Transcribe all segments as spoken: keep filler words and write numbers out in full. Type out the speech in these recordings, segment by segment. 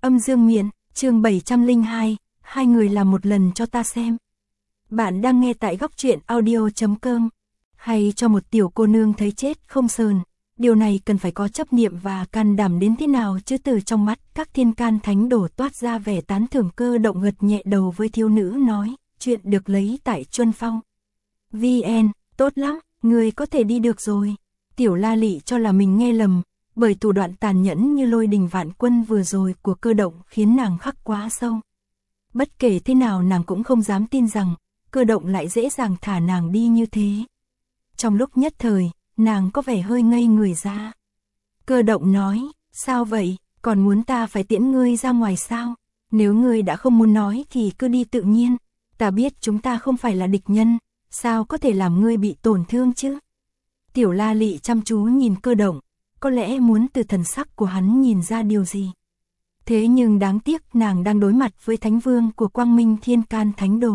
Âm dương miện, chương bảy trăm lẻ hai, hai người làm một lần cho ta xem. Bạn đang nghe tại góc truyện audio chấm com. Hay cho một tiểu cô nương thấy chết không sờn, điều này cần phải có chấp niệm và can đảm đến thế nào chứ? Từ trong mắt các thiên can thánh đồ toát ra vẻ tán thưởng. Cơ động gật nhẹ đầu với thiếu nữ nói, chuyện được lấy tại Chuân Phong. vê en, tốt lắm, người có thể đi được rồi. Tiểu La Lị cho là mình nghe lầm, bởi thủ đoạn tàn nhẫn như lôi đình vạn quân vừa rồi của Cơ động khiến nàng khắc quá sâu. Bất kể thế nào nàng cũng không dám tin rằng Cơ động lại dễ dàng thả nàng đi như thế. Trong lúc nhất thời, nàng có vẻ hơi ngây người ra. Cơ động nói, sao vậy, còn muốn ta phải tiễn ngươi ra ngoài sao? Nếu ngươi đã không muốn nói thì cứ đi tự nhiên, ta biết chúng ta không phải là địch nhân, sao có thể làm ngươi bị tổn thương chứ? Tiểu La Lị chăm chú nhìn Cơ động, có lẽ muốn từ thần sắc của hắn nhìn ra điều gì. Thế nhưng đáng tiếc nàng đang đối mặt với Thánh Vương của Quang Minh Thiên Can Thánh Đồ.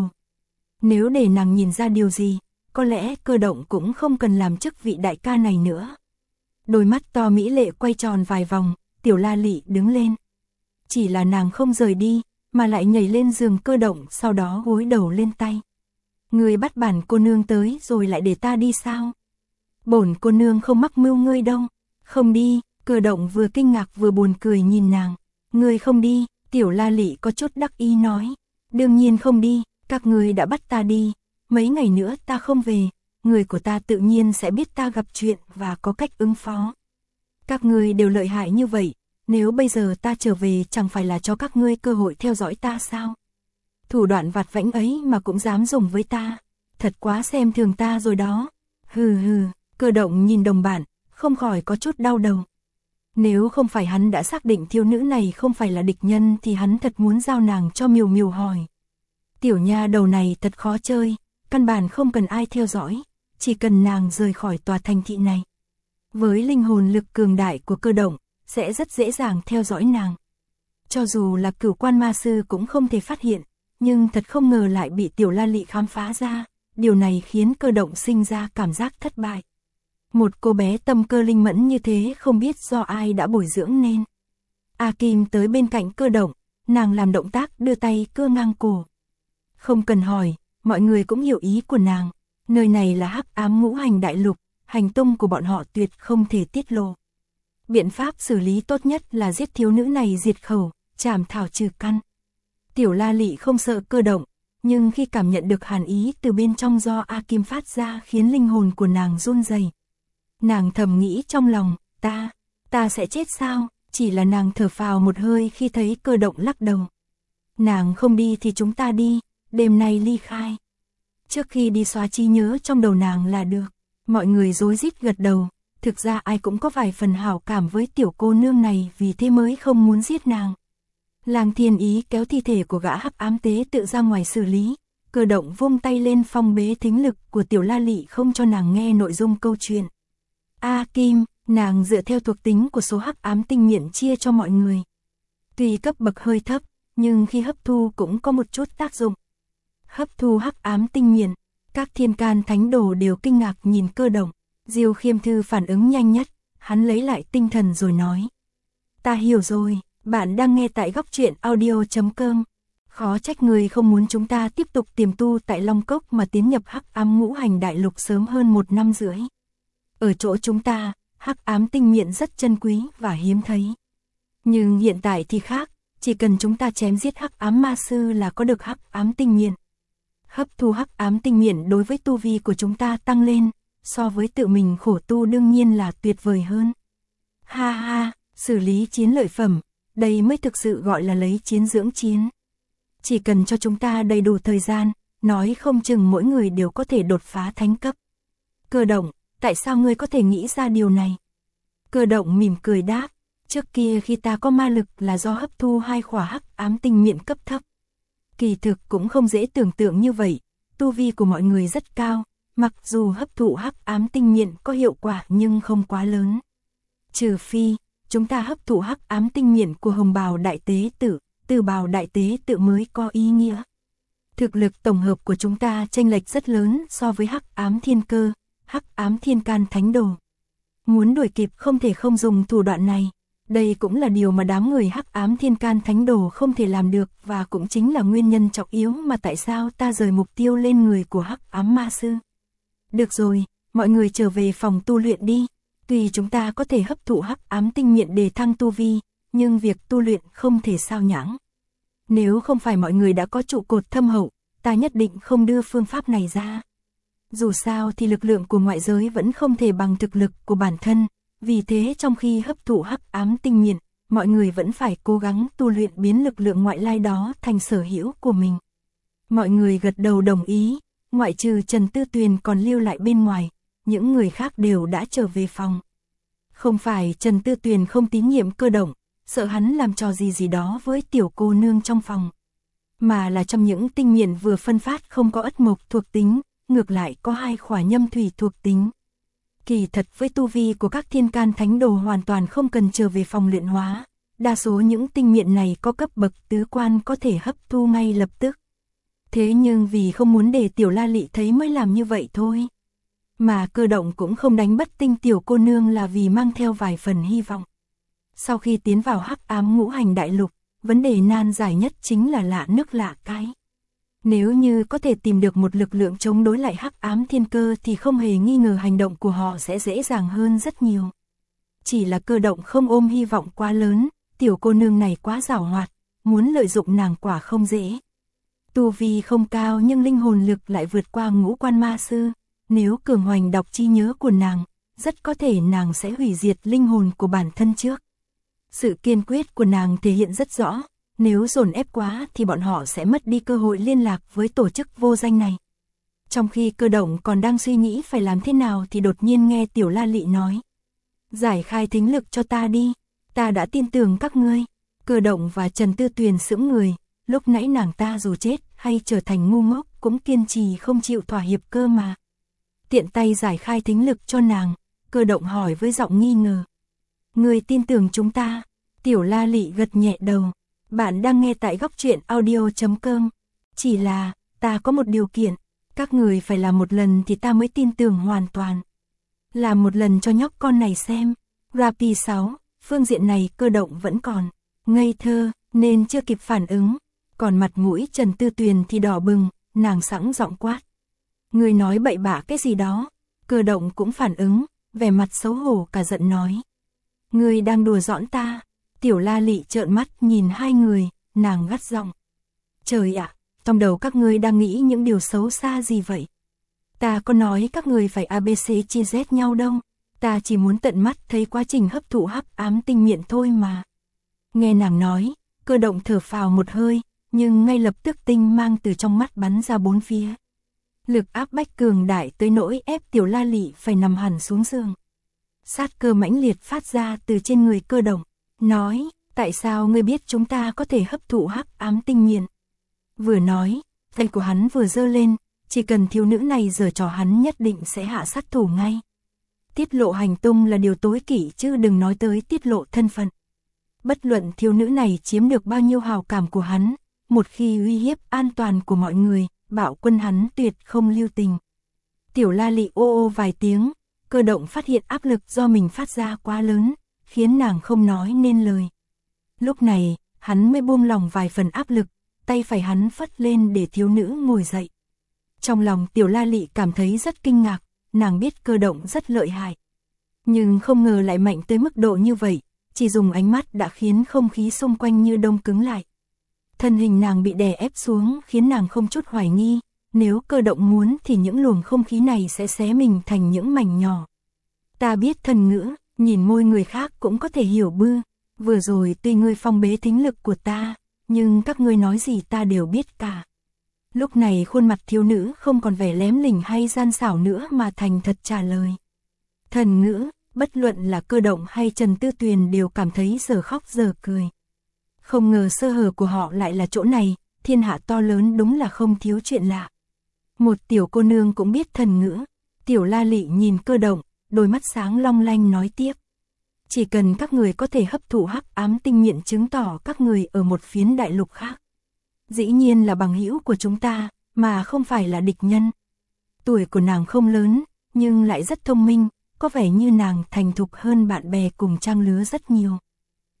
Nếu để nàng nhìn ra điều gì, có lẽ Cơ động cũng không cần làm chức vị đại ca này nữa. Đôi mắt to mỹ lệ quay tròn vài vòng, Tiểu La Lị đứng lên. Chỉ là nàng không rời đi, mà lại nhảy lên giường Cơ động, sau đó gối đầu lên tay. Ngươi bắt bản cô nương tới rồi lại để ta đi sao? Bổn cô nương không mắc mưu ngươi đâu. Không đi, Cơ động vừa kinh ngạc vừa buồn cười nhìn nàng. Ngươi không đi, Tiểu La Lị có chút đắc ý nói. Đương nhiên không đi, các ngươi đã bắt ta đi. Mấy ngày nữa ta không về, người của ta tự nhiên sẽ biết ta gặp chuyện và có cách ứng phó. Các ngươi đều lợi hại như vậy, nếu bây giờ ta trở về chẳng phải là cho các ngươi cơ hội theo dõi ta sao? Thủ đoạn vặt vãnh ấy mà cũng dám dùng với ta, thật quá xem thường ta rồi đó. Hừ hừ, Cơ động nhìn đồng bạn, không khỏi có chút đau đầu. Nếu không phải hắn đã xác định thiếu nữ này không phải là địch nhân thì hắn thật muốn giao nàng cho Miều Miều hỏi. Tiểu nha đầu này thật khó chơi, căn bản không cần ai theo dõi, chỉ cần nàng rời khỏi tòa thành thị này. Với linh hồn lực cường đại của Cơ động, sẽ rất dễ dàng theo dõi nàng. Cho dù là Cửu Quan Ma Sư cũng không thể phát hiện, nhưng thật không ngờ lại bị Tiểu La Lị khám phá ra, điều này khiến Cơ động sinh ra cảm giác thất bại. Một cô bé tâm cơ linh mẫn như thế không biết do ai đã bồi dưỡng nên. A Kim tới bên cạnh Cơ động, nàng làm động tác đưa tay cưa ngang cổ. Không cần hỏi, mọi người cũng hiểu ý của nàng, nơi này là Hắc Ám Ngũ Hành Đại Lục, hành tung của bọn họ tuyệt không thể tiết lộ. Biện pháp xử lý tốt nhất là giết thiếu nữ này diệt khẩu, chảm thảo trừ căn. Tiểu La Lị không sợ Cơ động, nhưng khi cảm nhận được hàn ý từ bên trong do A Kim phát ra khiến linh hồn của nàng run rẩy. Nàng thầm nghĩ trong lòng, ta, ta sẽ chết sao? Chỉ là nàng thở phào một hơi khi thấy Cơ động lắc đầu. Nàng không đi thì chúng ta đi, đêm nay ly khai. Trước khi đi xóa trí nhớ trong đầu nàng là được. Mọi người rối rít gật đầu, thực ra ai cũng có vài phần hảo cảm với tiểu cô nương này, vì thế mới không muốn giết nàng. Lang Thiên Ý kéo thi thể của gã Hắc Ám tế tự ra ngoài xử lý. Cơ động vung tay lên phong bế thính lực của Tiểu La Lị không cho nàng nghe nội dung câu chuyện. A Kim, nàng dựa theo thuộc tính của số Hắc Ám tinh miện chia cho mọi người. Tuy cấp bậc hơi thấp, nhưng khi hấp thu cũng có một chút tác dụng. Hấp thu Hắc Ám tinh miện, các thiên can thánh đồ đều kinh ngạc nhìn Cơ động. Diêu Khiêm Thư phản ứng nhanh nhất, hắn lấy lại tinh thần rồi nói. Ta hiểu rồi, bạn đang nghe tại góc truyện audio chấm com. Khó trách người không muốn chúng ta tiếp tục tiềm tu tại Long Cốc mà tiến nhập Hắc Ám Ngũ Hành Đại Lục sớm hơn một năm rưỡi. Ở chỗ chúng ta, Hắc Ám tinh miện rất chân quý và hiếm thấy. Nhưng hiện tại thì khác, chỉ cần chúng ta chém giết Hắc Ám Ma Sư là có được Hắc Ám tinh miện. Hấp thu Hắc Ám tinh miện đối với tu vi của chúng ta tăng lên, so với tự mình khổ tu đương nhiên là tuyệt vời hơn. Ha ha, xử lý chiến lợi phẩm, đây mới thực sự gọi là lấy chiến dưỡng chiến. Chỉ cần cho chúng ta đầy đủ thời gian, nói không chừng mỗi người đều có thể đột phá thánh cấp. Cơ động, tại sao ngươi có thể nghĩ ra điều này? Cơ động mỉm cười đáp, trước kia khi ta có ma lực là do hấp thu hai khỏa Hắc Ám tinh miện cấp thấp. Kỳ thực cũng không dễ tưởng tượng như vậy, tu vi của mọi người rất cao, mặc dù hấp thụ Hắc Ám tinh miện có hiệu quả nhưng không quá lớn. Trừ phi, chúng ta hấp thụ Hắc Ám tinh miện của Hồng Bào Đại Tế Tự, Từ Bào Đại Tế Tự mới có ý nghĩa. Thực lực tổng hợp của chúng ta chênh lệch rất lớn so với Hắc Ám Thiên Cơ, Hắc Ám Thiên Can Thánh Đồ. Muốn đuổi kịp không thể không dùng thủ đoạn này, Đây cũng là điều mà đám người hắc ám thiên can thánh đồ không thể làm được và cũng chính là nguyên nhân trọng yếu mà tại sao ta rời mục tiêu lên người của hắc ám ma sư. Được rồi, mọi người trở về phòng tu luyện đi. Tuy chúng ta có thể hấp thụ hắc ám tinh miện để thăng tu vi, nhưng việc tu luyện không thể sao nhãng. Nếu không phải mọi người đã có trụ cột thâm hậu, ta nhất định không đưa phương pháp này ra. Dù sao thì lực lượng của ngoại giới vẫn không thể bằng thực lực của bản thân, vì thế trong khi hấp thụ hắc ám tinh miện, mọi người vẫn phải cố gắng tu luyện biến lực lượng ngoại lai đó thành sở hữu của mình. Mọi người gật đầu đồng ý, ngoại trừ Trần Tư Tuyền còn lưu lại bên ngoài, những người khác đều đã trở về phòng. Không phải Trần Tư Tuyền không tín nhiệm Cơ Động, sợ hắn làm trò gì gì đó với tiểu cô nương trong phòng. Mà là trong những tinh miện vừa phân phát không có ất mộc thuộc tính, ngược lại có hai khỏa nhâm thủy thuộc tính. Kỳ thật với tu vi của các thiên can thánh đồ hoàn toàn không cần trở về phòng luyện hóa, đa số những tinh miện này có cấp bậc tứ quan có thể hấp thu ngay lập tức. Thế nhưng vì không muốn để tiểu La Lị thấy mới làm như vậy thôi. Mà Cơ Động cũng không đánh bất tinh tiểu cô nương là vì mang theo vài phần hy vọng. Sau khi tiến vào hắc ám ngũ hành đại lục, vấn đề nan giải nhất chính là lạ nước lạ cái. Nếu như có thể tìm được một lực lượng chống đối lại hắc ám thiên cơ thì không hề nghi ngờ hành động của họ sẽ dễ dàng hơn rất nhiều. Chỉ là Cơ Động không ôm hy vọng quá lớn, tiểu cô nương này quá giàu hoạt, muốn lợi dụng nàng quả không dễ. Tu vi không cao nhưng linh hồn lực lại vượt qua ngũ quan ma sư, nếu cường hoành đọc trí nhớ của nàng, rất có thể nàng sẽ hủy diệt linh hồn của bản thân trước. Sự kiên quyết của nàng thể hiện rất rõ, nếu dồn ép quá thì bọn họ sẽ mất đi cơ hội liên lạc với tổ chức vô danh này. Trong khi Cơ Động còn đang suy nghĩ phải làm thế nào thì đột nhiên nghe tiểu La Lị nói. Giải khai thính lực cho ta đi, ta đã tin tưởng các ngươi. Cơ Động và Trần Tư Tuyền sững người, lúc nãy nàng ta dù chết hay trở thành ngu ngốc cũng kiên trì không chịu thỏa hiệp cơ mà. Tiện tay giải khai thính lực cho nàng, Cơ Động hỏi với giọng nghi ngờ. Ngươi tin tưởng chúng ta? Tiểu La Lị gật nhẹ đầu. Bạn đang nghe tại góc truyện audio chấm com. Chỉ là, ta có một điều kiện, các người phải làm một lần thì ta mới tin tưởng hoàn toàn. Làm một lần cho nhóc con này xem. Rapi sáu, phương diện này Cơ Động vẫn còn ngây thơ, nên chưa kịp phản ứng. Còn mặt mũi Trần Tư Tuyền thì đỏ bừng, nàng sẵn giọng quát. Người nói bậy bạ cái gì đó? Cơ Động cũng phản ứng, vẻ mặt xấu hổ cả giận nói. Người đang đùa giỡn ta. Tiểu La Lị trợn mắt nhìn hai người, nàng gắt giọng. Trời ạ, trong đầu các ngươi đang nghĩ những điều xấu xa gì vậy? Ta có nói các người phải a bê xê chia Z nhau đâu, ta chỉ muốn tận mắt thấy quá trình hấp thụ hắc ám tinh miện thôi mà. Nghe nàng nói, Cơ Động thở phào một hơi, nhưng ngay lập tức tinh mang từ trong mắt bắn ra bốn phía. Lực áp bách cường đại tới nỗi ép tiểu La Lị phải nằm hẳn xuống giường. Sát cơ mãnh liệt phát ra từ trên người Cơ Động, nói, tại sao ngươi biết chúng ta có thể hấp thụ hắc ám tinh miện? Vừa nói, tay của hắn vừa giơ lên, chỉ cần thiếu nữ này giở trò hắn nhất định sẽ hạ sát thủ ngay. Tiết lộ hành tung là điều tối kỵ chứ đừng nói tới tiết lộ thân phận. Bất luận thiếu nữ này chiếm được bao nhiêu hào cảm của hắn, một khi uy hiếp an toàn của mọi người, Bạo Quân hắn tuyệt không lưu tình. Tiểu La Lị ô ô vài tiếng, Cơ Động phát hiện áp lực do mình phát ra quá lớn, khiến nàng không nói nên lời. Lúc này, hắn mới buông lòng vài phần áp lực, tay phải hắn phất lên để thiếu nữ ngồi dậy. Trong lòng tiểu La Lị cảm thấy rất kinh ngạc, nàng biết Cơ Động rất lợi hại. Nhưng không ngờ lại mạnh tới mức độ như vậy, chỉ dùng ánh mắt đã khiến không khí xung quanh như đông cứng lại. Thân hình nàng bị đè ép xuống khiến nàng không chút hoài nghi, nếu Cơ Động muốn thì những luồng không khí này sẽ xé mình thành những mảnh nhỏ. Ta biết thần ngữ, nhìn môi người khác cũng có thể hiểu bư, vừa rồi tuy ngươi phong bế thính lực của ta, nhưng các ngươi nói gì ta đều biết cả. Lúc này khuôn mặt thiếu nữ không còn vẻ lém lỉnh hay gian xảo nữa mà thành thật trả lời. Thần ngữ, bất luận là Cơ Động hay Trần Tư Tuyền đều cảm thấy giờ khóc giờ cười. Không ngờ sơ hở của họ lại là chỗ này, thiên hạ to lớn đúng là không thiếu chuyện lạ. Một tiểu cô nương cũng biết thần ngữ. Tiểu La Lị nhìn Cơ Động, đôi mắt sáng long lanh nói tiếp. Chỉ cần các người có thể hấp thụ hắc ám tinh miện chứng tỏ các người ở một phiến đại lục khác. Dĩ nhiên là bằng hữu của chúng ta, mà không phải là địch nhân. Tuổi của nàng không lớn, nhưng lại rất thông minh, có vẻ như nàng thành thục hơn bạn bè cùng trang lứa rất nhiều.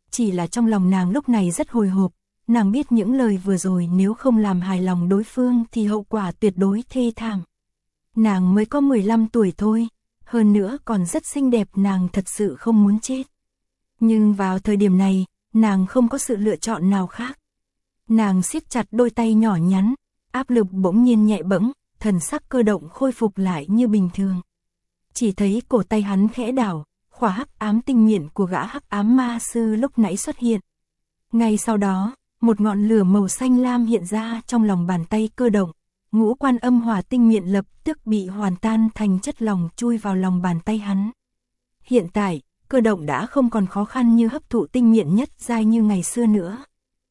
chỉ là trong lòng nàng lúc này rất hồi hộp, nàng biết những lời vừa rồi nếu không làm hài lòng đối phương thì hậu quả tuyệt đối thê thảm. Nàng mới có mười lăm tuổi thôi, hơn nữa còn rất xinh đẹp, nàng thật sự không muốn chết. Nhưng vào thời điểm này, nàng không có sự lựa chọn nào khác. Nàng siết chặt đôi tay nhỏ nhắn, áp lực bỗng nhiên nhẹ bẫng, thần sắc Cơ Động khôi phục lại như bình thường. Chỉ thấy cổ tay hắn khẽ đảo, khỏa hắc ám tinh miện của gã hắc ám ma sư lúc nãy xuất hiện. Ngay sau đó, một ngọn lửa màu xanh lam hiện ra trong lòng bàn tay Cơ Động, ngũ quan âm hỏa tinh miện lập tức bị hoàn tan thành chất lỏng chui vào lòng bàn tay hắn. Hiện tại, Cơ Động đã không còn khó khăn như hấp thụ tinh miện nhất giai như ngày xưa nữa.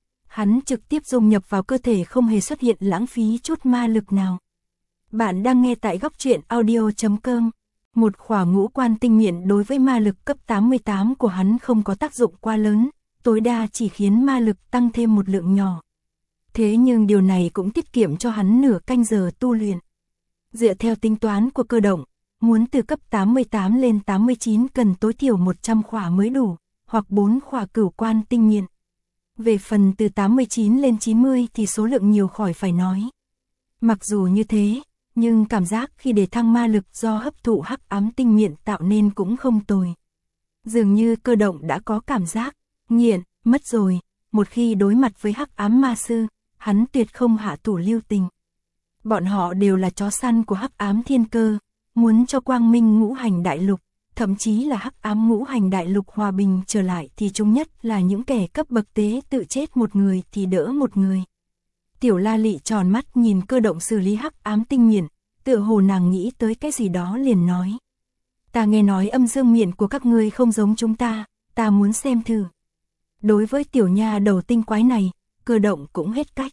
Hắn trực tiếp dung nhập vào cơ thể, không hề xuất hiện lãng phí chút ma lực nào. Bạn đang nghe tại góc truyện audio chấm com. Một khỏa ngũ quan tinh miện đối với ma lực cấp tám mươi tám của hắn không có tác dụng quá lớn, tối đa chỉ khiến ma lực tăng thêm một lượng nhỏ. Thế nhưng điều này cũng tiết kiệm cho hắn nửa canh giờ tu luyện. Dựa theo tính toán của Cơ Động, muốn từ cấp tám mươi tám lên tám mươi chín cần tối thiểu một trăm khỏa mới đủ, hoặc bốn khỏa cửu quan tinh miện. Về phần từ tám mươi chín lên chín mươi thì số lượng nhiều khỏi phải nói. Mặc dù như thế, nhưng cảm giác khi để thăng ma lực do hấp thụ hắc ám tinh miện tạo nên cũng không tồi. Dường như Cơ Động đã có cảm giác nghiện mất rồi, một khi đối mặt với hắc ám ma sư, hắn tuyệt không hạ thủ lưu tình. Bọn họ đều là chó săn của hắc ám thiên cơ, muốn cho quang minh ngũ hành đại lục, thậm chí là hắc ám ngũ hành đại lục hòa bình trở lại thì chúng nhất là những kẻ cấp bậc tế tự chết một người thì đỡ một người. Tiểu La Lị tròn mắt nhìn Cơ Động xử lý hắc ám tinh miện, tựa hồ nàng nghĩ tới cái gì đó liền nói. Ta nghe nói âm dương miện của các ngươi không giống chúng ta, ta muốn xem thử. Đối với tiểu nha đầu tinh quái này, Cơ Động cũng hết cách.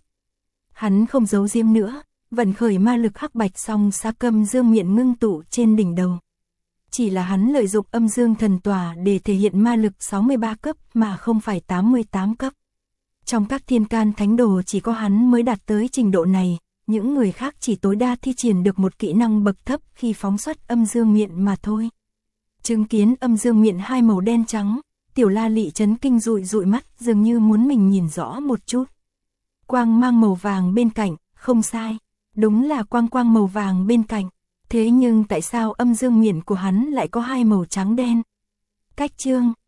Hắn không giấu giếm nữa, vận khởi ma lực hắc bạch song xá câm dương miện ngưng tụ trên đỉnh đầu. Chỉ là hắn lợi dụng âm dương thần tòa để thể hiện ma lực sáu mươi ba cấp mà không phải tám mươi tám cấp. Trong các thiên can thánh đồ chỉ có hắn mới đạt tới trình độ này, những người khác chỉ tối đa thi triển được một kỹ năng bậc thấp khi phóng xuất âm dương miện mà thôi. Chứng kiến âm dương miện hai màu đen trắng, Tiểu La Lị chấn kinh dụi dụi mắt, dường như muốn mình nhìn rõ một chút. Quang mang màu vàng bên cạnh, không sai, đúng là quang quang màu vàng bên cạnh. Thế nhưng tại sao âm dương miện của hắn lại có hai màu trắng đen? Cách chương